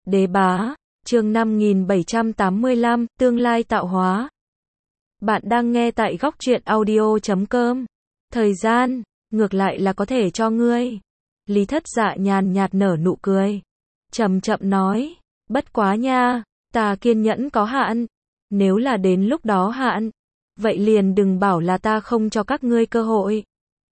Đế bá, chương 5785, tương lai tạo hóa. Bạn đang nghe tại góc truyện audio.com. Thời gian, ngược lại là có thể cho ngươi. Lý Thất Dạ nhàn nhạt nở nụ cười. Chậm chậm nói, bất quá nha, ta kiên nhẫn có hạn. Nếu là đến lúc đó hạn, vậy liền đừng bảo là ta không cho các ngươi cơ hội.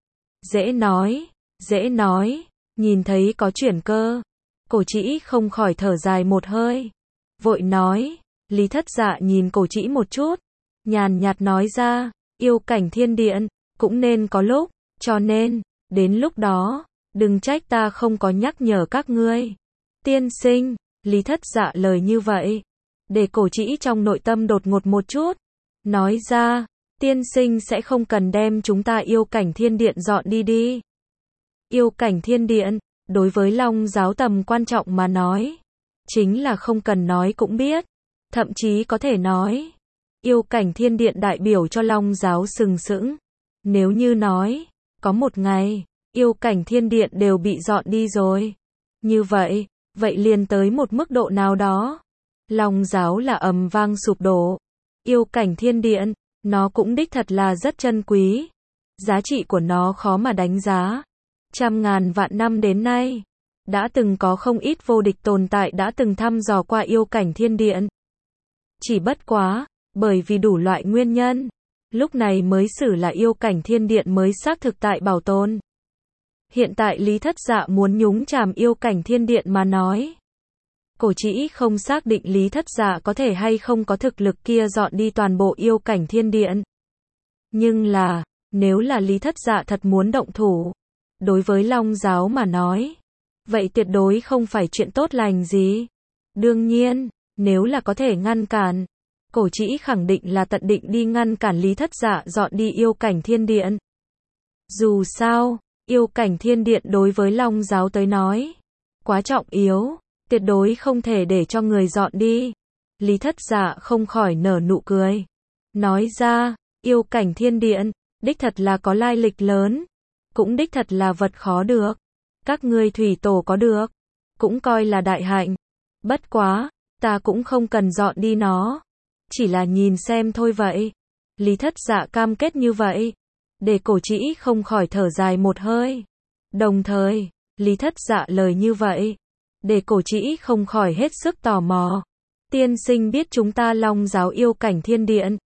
Dễ nói, nhìn thấy có chuyển cơ. Cổ Trĩ không khỏi thở dài một hơi. Vội nói, Lý Thất Dạ nhìn Cổ Trĩ một chút, nhàn nhạt nói ra, yêu cảnh thiên điện, cũng nên có lúc, cho nên, đến lúc đó, đừng trách ta không có nhắc nhở các ngươi. Tiên sinh, Lý Thất Dạ lời như vậy, để Cổ Trĩ trong nội tâm đột ngột một chút, nói ra, tiên sinh sẽ không cần đem chúng ta yêu cảnh thiên điện dọn đi. Yêu cảnh thiên điện, đối với Long giáo tầm quan trọng mà nói, chính là không cần nói cũng biết, thậm chí có thể nói, yêu cảnh thiên điện đại biểu cho Long giáo sừng sững. Nếu như nói, có một ngày, yêu cảnh thiên điện đều bị dọn đi rồi. Như vậy liền tới một mức độ nào đó, Long giáo là ầm vang sụp đổ. Yêu cảnh thiên điện, nó cũng đích thật là rất chân quý. Giá trị của nó khó mà đánh giá. Trăm ngàn vạn năm đến nay, đã từng có không ít vô địch tồn tại đã từng thăm dò qua yêu cảnh thiên điện. Chỉ bất quá, bởi vì đủ loại nguyên nhân, lúc này mới xử là yêu cảnh thiên điện mới xác thực tại bảo tồn. Hiện tại Lý Thất Dạ muốn nhúng chàm yêu cảnh thiên điện mà nói. Cổ Trĩ không xác định Lý Thất Dạ có thể hay không có thực lực kia dọn đi toàn bộ yêu cảnh thiên điện. Nhưng là, nếu là Lý Thất Dạ thật muốn động thủ, đối với Long giáo mà nói, vậy tuyệt đối không phải chuyện tốt lành gì. Đương nhiên, nếu là có thể ngăn cản, Cổ Trĩ khẳng định là tận định đi ngăn cản Lý Thất Dạ dọn đi yêu cảnh thiên điện. Dù sao, yêu cảnh thiên điện đối với Long giáo tới nói, quá trọng yếu, tuyệt đối không thể để cho người dọn đi. Lý Thất Dạ không khỏi nở nụ cười. Nói ra, yêu cảnh thiên điện, đích thật là có lai lịch lớn. Cũng đích thật là vật khó được. Các ngươi thủy tổ có được, cũng coi là đại hạnh. Bất quá, ta cũng không cần dọn đi nó. Chỉ là nhìn xem thôi vậy. Lý Thất Dạ cam kết như vậy, để Cổ Trĩ không khỏi thở dài một hơi. Đồng thời, Lý Thất Dạ lời như vậy, để Cổ Trĩ không khỏi hết sức tò mò. Tiên sinh biết chúng ta Long giáo yêu cảnh thiên điện,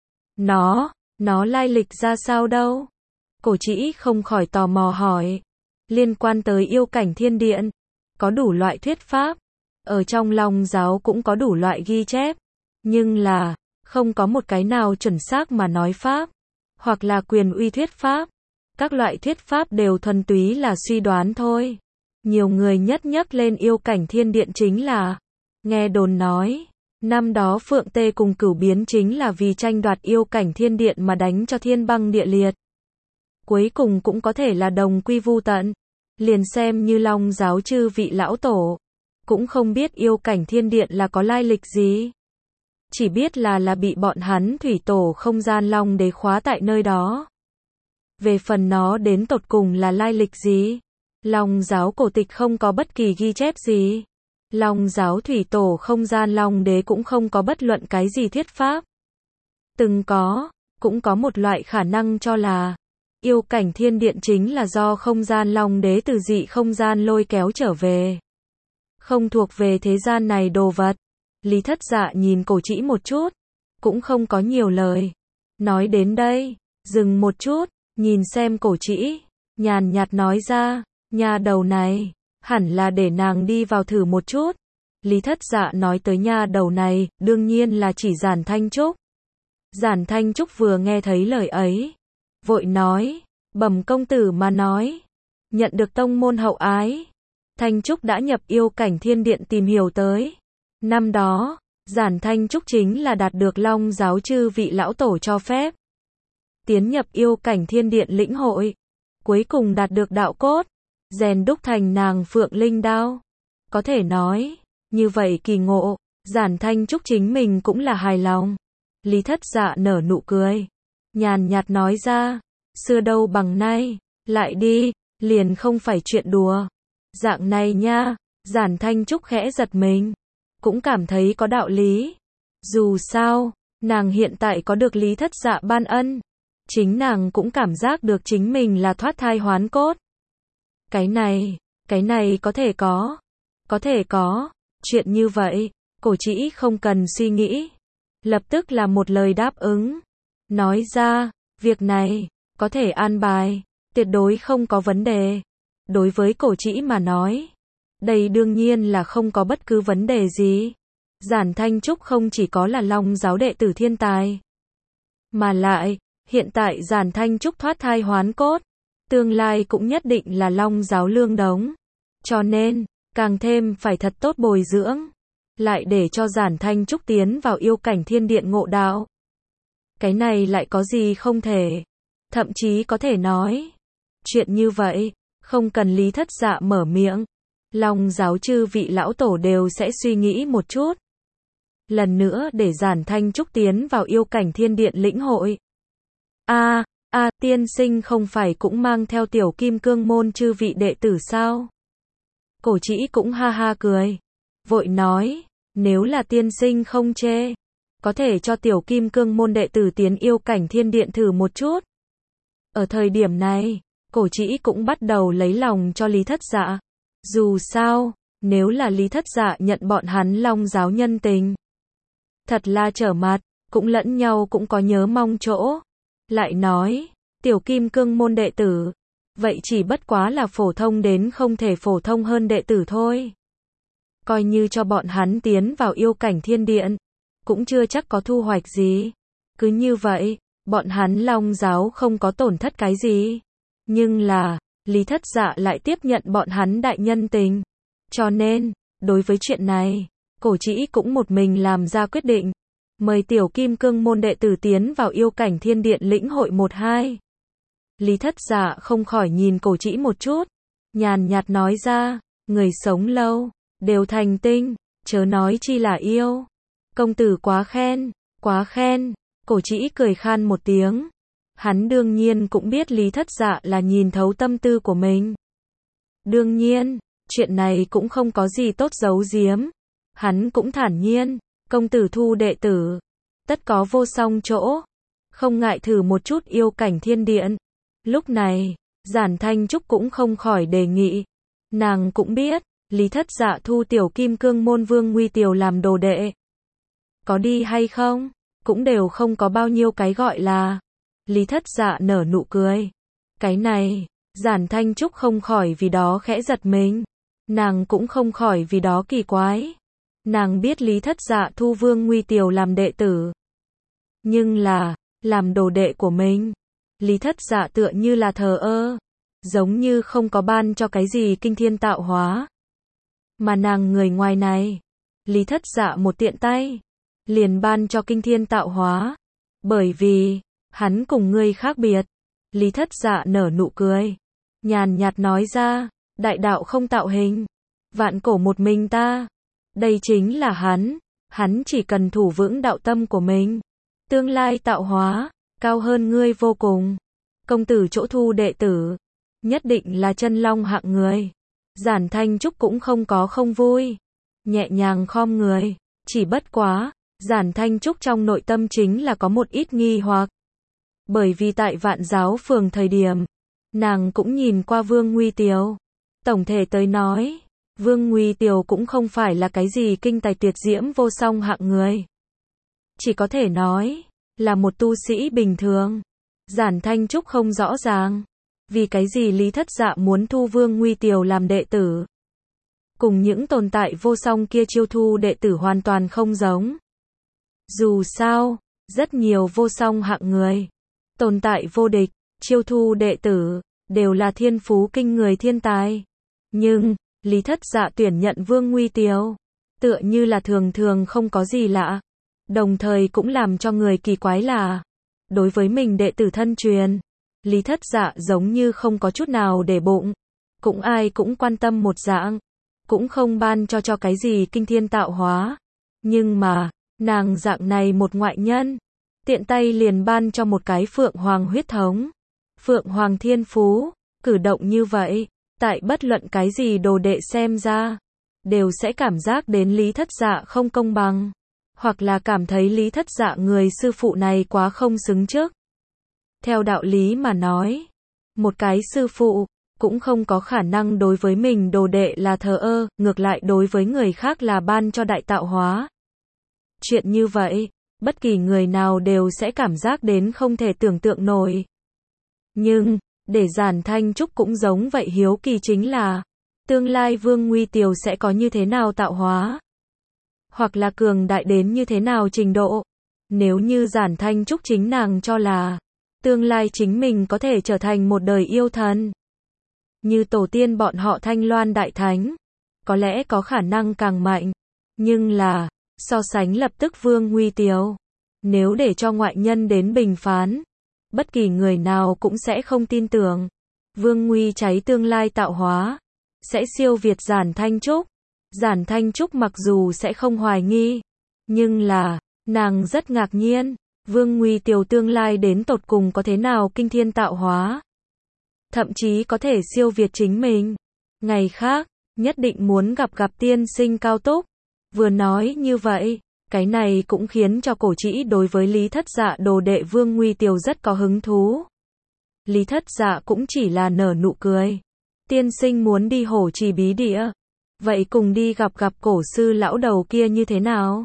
nó lai lịch ra sao đâu? Cổ Trĩ không khỏi tò mò hỏi. Liên quan tới yêu cảnh thiên điện, có đủ loại thuyết pháp, ở trong Long giáo cũng có đủ loại ghi chép, nhưng là, không có một cái nào chuẩn xác mà nói pháp, hoặc là quyền uy thuyết pháp. Các loại thuyết pháp đều thuần túy là suy đoán thôi. Nhiều người nhất nhắc lên yêu cảnh thiên điện chính là, nghe đồn nói, năm đó Phượng Tê cùng Cửu Biến chính là vì tranh đoạt yêu cảnh thiên điện mà đánh cho thiên băng địa liệt. Cuối cùng cũng có thể là đồng quy vu tận. Liền xem như Long giáo chư vị lão tổ, cũng không biết yêu cảnh thiên điện là có lai lịch gì. Chỉ biết là bị bọn hắn thủy tổ không gian Long đế khóa tại nơi đó. Về phần nó đến tột cùng là lai lịch gì, Long giáo cổ tịch không có bất kỳ ghi chép gì. Long giáo thủy tổ không gian Long đế cũng không có bất luận cái gì thuyết pháp. Cũng có một loại khả năng cho là, yêu cảnh thiên điện chính là do không gian Long đế từ dị không gian lôi kéo trở về. Không thuộc về thế gian này đồ vật. Lý Thất Dạ nhìn Cổ Trĩ một chút, cũng không có nhiều lời. Nói đến đây, dừng một chút, nhìn xem Cổ Trĩ, nhàn nhạt nói ra, nha đầu này, hẳn là để nàng đi vào thử một chút. Lý Thất Dạ nói tới nha đầu này, đương nhiên là chỉ Giản Thanh Trúc. Giản Thanh Trúc vừa nghe thấy lời ấy, vội nói, bẩm công tử mà nói, nhận được tông môn hậu ái, Thanh Trúc đã nhập yêu cảnh thiên điện tìm hiểu tới. Năm đó, Giản Thanh Trúc chính là đạt được Long giáo chư vị lão tổ cho phép, tiến nhập yêu cảnh thiên điện lĩnh hội, cuối cùng đạt được đạo cốt, rèn đúc thành nàng Phượng Linh đao. Có thể nói, như vậy kỳ ngộ, Giản Thanh Trúc chính mình cũng là hài lòng. Lý Thất Dạ nở nụ cười, nhàn nhạt nói ra, xưa đâu bằng nay, lại đi, liền không phải chuyện đùa. Dạng này nha, Giản Thanh Trúc khẽ giật mình. cũng cảm thấy có đạo lý. Dù sao, nàng hiện tại có được Lý Thất Dạ ban ân, chính nàng cũng cảm giác được chính mình là thoát thai hoán cốt. Cái này có thể có, chuyện như vậy, Cổ Trĩ không cần suy nghĩ, lập tức là một lời đáp ứng, nói ra, việc này, có thể an bài, tuyệt đối không có vấn đề. Đối với Cổ Trĩ mà nói, đây đương nhiên là không có bất cứ vấn đề gì. Giản Thanh Trúc không chỉ có là Long giáo đệ tử thiên tài, mà lại, hiện tại Giản Thanh Trúc thoát thai hoán cốt, tương lai cũng nhất định là Long giáo lương đống. Cho nên, càng thêm phải thật tốt bồi dưỡng, lại để cho Giản Thanh Trúc tiến vào yêu cảnh thiên điện ngộ đạo. Cái này lại có gì không thể, thậm chí có thể nói, chuyện như vậy, không cần Lý Thất Dạ mở miệng, Long giáo chư vị lão tổ đều sẽ suy nghĩ một chút. Lần nữa để Giản Thanh Trúc tiến vào yêu cảnh thiên điện lĩnh hội. Tiên sinh không phải cũng mang theo tiểu kim cương môn chư vị đệ tử sao? Cổ Trĩ cũng ha ha cười, vội nói, nếu là tiên sinh không chê, có thể cho tiểu kim cương môn đệ tử tiến yêu cảnh thiên điện thử một chút. Ở thời điểm này, Cổ Trĩ cũng bắt đầu lấy lòng cho Lý Thất Dạ. Dù sao, nếu là Lý Thất Dạ nhận bọn hắn Long giáo nhân tình, thật là trở mặt, cũng lẫn nhau cũng có nhớ mong chỗ. Lại nói, tiểu kim cương môn đệ tử, vậy chỉ bất quá là phổ thông đến không thể phổ thông hơn đệ tử thôi. Coi như cho bọn hắn tiến vào yêu cảnh thiên điện, cũng chưa chắc có thu hoạch gì. Cứ như vậy, bọn hắn Long giáo không có tổn thất cái gì. Nhưng là, Lý Thất Dạ lại tiếp nhận bọn hắn đại nhân tình. Cho nên, đối với chuyện này, Cổ Trĩ cũng một mình làm ra quyết định. Mời tiểu kim cương môn đệ tử tiến vào yêu cảnh thiên điện lĩnh hội 1-2. Lý Thất Dạ không khỏi nhìn Cổ Trĩ một chút, nhàn nhạt nói ra, người sống lâu, đều thành tinh, chớ nói chi là yêu. Công tử quá khen, quá khen. Cổ Trĩ cười khan một tiếng. Hắn đương nhiên cũng biết Lý Thất Dạ là nhìn thấu tâm tư của mình. Đương nhiên, chuyện này cũng không có gì tốt giấu giếm. Hắn cũng thản nhiên, công tử thu đệ tử, tất có vô song chỗ, không ngại thử một chút yêu cảnh thiên điện. Lúc này, Giản Thanh Trúc cũng không khỏi đề nghị. Nàng cũng biết, Lý Thất Dạ thu tiểu kim cương môn Vương Nguy Tiều làm đồ đệ. Có đi hay không, cũng đều không có bao nhiêu cái gọi là. Lý Thất Dạ nở nụ cười. Cái này, Giản Thanh Trúc không khỏi vì đó khẽ giật mình. Nàng cũng không khỏi vì đó kỳ quái. Nàng biết Lý Thất Dạ thu Vương Nguy Tiều làm đệ tử. Nhưng là, làm đồ đệ của mình, Lý Thất Dạ tựa như là thờ ơ. Giống như không có ban cho cái gì kinh thiên tạo hóa. Mà nàng người ngoài này, Lý Thất Dạ một tiện tay, liền ban cho kinh thiên tạo hóa. Bởi vì, hắn cùng ngươi khác biệt. Lý Thất Dạ nở nụ cười, nhàn nhạt nói ra, đại đạo không tạo hình, vạn cổ một mình ta. Đây chính là hắn chỉ cần thủ vững đạo tâm của mình, tương lai tạo hóa, cao hơn ngươi vô cùng. Công tử chỗ thu đệ tử, nhất định là chân long hạng người. Giản Thanh Trúc cũng không có không vui, nhẹ nhàng khom người, chỉ bất quá, Giản Thanh Trúc trong nội tâm chính là có một ít nghi hoặc. Bởi vì tại Vạn Giáo Phường thời điểm, nàng cũng nhìn qua Vương Nguy Tiều. Tổng thể tới nói, Vương Nguy Tiều cũng không phải là cái gì kinh tài tuyệt diễm vô song hạng người. Chỉ có thể nói, là một tu sĩ bình thường. Giản Thanh Trúc không rõ ràng, vì cái gì Lý Thất Dạ muốn thu Vương Nguy Tiều làm đệ tử. Cùng những tồn tại vô song kia chiêu thu đệ tử hoàn toàn không giống. Dù sao, rất nhiều vô song hạng người, tồn tại vô địch, chiêu thu đệ tử, đều là thiên phú kinh người thiên tài. Nhưng, Lý Thất Dạ tuyển nhận Vương Nguy Tiều, tựa như là thường thường không có gì lạ. Đồng thời cũng làm cho người kỳ quái là, đối với mình đệ tử thân truyền, Lý Thất Dạ giống như không có chút nào để bụng. Cũng ai cũng quan tâm một dạng, cũng không ban cho cái gì kinh thiên tạo hóa. Nhưng mà, nàng dạng này một ngoại nhân, tiện tay liền ban cho một cái Phượng Hoàng huyết thống. Phượng Hoàng thiên phú, cử động như vậy, tại bất luận cái gì đồ đệ xem ra, đều sẽ cảm giác đến Lý Thất Dạ không công bằng, hoặc là cảm thấy Lý Thất Dạ người sư phụ này quá không xứng trước. Theo đạo lý mà nói, một cái sư phụ cũng không có khả năng đối với mình đồ đệ là thờ ơ, ngược lại đối với người khác là ban cho đại tạo hóa. Chuyện như vậy, bất kỳ người nào đều sẽ cảm giác đến không thể tưởng tượng nổi. Nhưng, để Giản Thanh Trúc cũng giống vậy hiếu kỳ chính là, tương lai Vương Nguy Tiều sẽ có như thế nào tạo hóa? Hoặc là cường đại đến như thế nào trình độ? Nếu như Giản Thanh Trúc chính nàng cho là, tương lai chính mình có thể trở thành một đời yêu thần. Như tổ tiên bọn họ Thanh Loan Đại Thánh, có lẽ có khả năng càng mạnh. Nhưng là, so sánh lập tức Vương Nguy Tiều, nếu để cho ngoại nhân đến bình phán, bất kỳ người nào cũng sẽ không tin tưởng. Vương Nguy cháy tương lai tạo hóa, sẽ siêu việt Giản Thanh Trúc. Giản Thanh Trúc mặc dù sẽ không hoài nghi, nhưng là, nàng rất ngạc nhiên, Vương Nguy Tiều tương lai đến tột cùng có thế nào kinh thiên tạo hóa. Thậm chí có thể siêu việt chính mình. Ngày khác, nhất định muốn gặp tiên sinh cao túc. Vừa nói như vậy, cái này cũng khiến cho Cổ Trĩ đối với Lý Thất Dạ đồ đệ Vương Nguy Tiều rất có hứng thú. Lý Thất Dạ cũng chỉ là nở nụ cười. Tiên sinh muốn đi Hổ Trì bí địa, vậy cùng đi gặp cổ sư lão đầu kia như thế nào?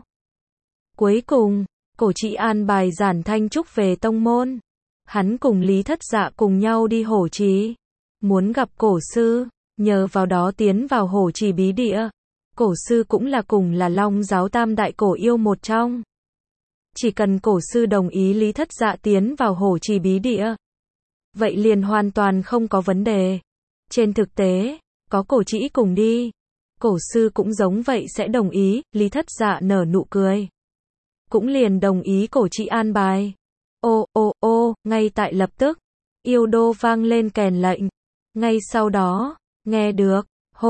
Cuối cùng, Cổ Trĩ an bài Giản Thanh Trúc về tông môn. Hắn cùng Lý Thất Dạ cùng nhau đi Hổ Trì, muốn gặp cổ sư, nhờ vào đó tiến vào Hổ Trì bí địa. Cổ sư cũng là cùng là Long giáo tam đại cổ yêu một trong. Chỉ cần cổ sư đồng ý Lý Thất Dạ tiến vào Hổ Trì bí địa, vậy liền hoàn toàn không có vấn đề. Trên thực tế, có Cổ Trĩ cùng đi, cổ sư cũng giống vậy sẽ đồng ý. Lý Thất Dạ nở nụ cười, cũng liền đồng ý Cổ Trĩ an bài. Ô, ngay tại lập tức, yêu đô vang lên kèn lệnh. Ngay sau đó, nghe được,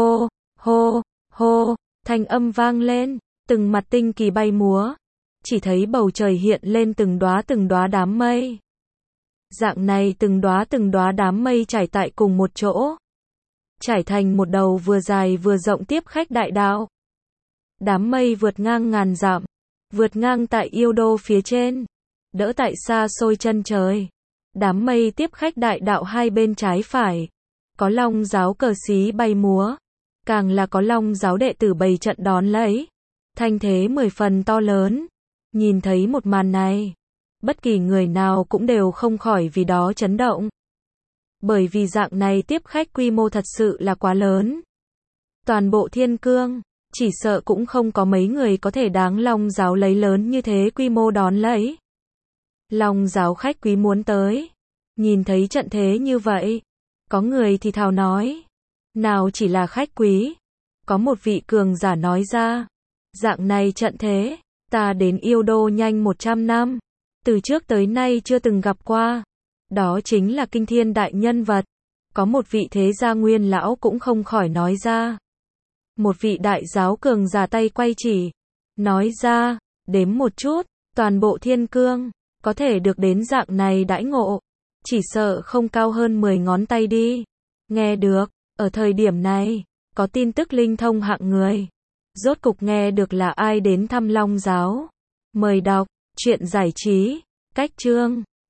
hô, thanh âm vang lên, từng mặt tinh kỳ bay múa. Chỉ thấy bầu trời hiện lên từng đóa đám mây. Dạng này từng đóa đám mây trải tại cùng một chỗ, trải thành một đầu vừa dài vừa rộng tiếp khách đại đạo. Đám mây vượt ngang ngàn dặm, vượt ngang tại yêu đô phía trên, đỡ tại xa xôi chân trời. Đám mây tiếp khách đại đạo hai bên trái phải, có Long giáo cờ xí bay múa, càng là có Long giáo đệ tử bày trận đón lấy. Thanh thế 10 phần to lớn. Nhìn thấy một màn này, bất kỳ người nào cũng đều không khỏi vì đó chấn động. Bởi vì dạng này tiếp khách quy mô thật sự là quá lớn. Toàn bộ Thiên Cương, chỉ sợ cũng không có mấy người có thể đáng Long giáo lấy lớn như thế quy mô đón lấy. Long giáo khách quý muốn tới. Nhìn thấy trận thế như vậy, có người thì thào nói, nào chỉ là khách quý. Có một vị cường giả nói ra, dạng này trận thế, ta đến yêu đô nhanh 100 năm, từ trước tới nay chưa từng gặp qua. Đó chính là kinh thiên đại nhân vật. Có một vị thế gia nguyên lão cũng không khỏi nói ra. Một vị đại giáo cường giả tay quay chỉ, nói ra, đếm một chút, toàn bộ Thiên Cương, có thể được đến dạng này đãi ngộ, chỉ sợ không cao hơn 10 ngón tay đi. Nghe được, ở thời điểm này, có tin tức linh thông hạng người. Rốt cục nghe được là ai đến thăm Long giáo. Mời đọc, truyện giải trí, cách chương.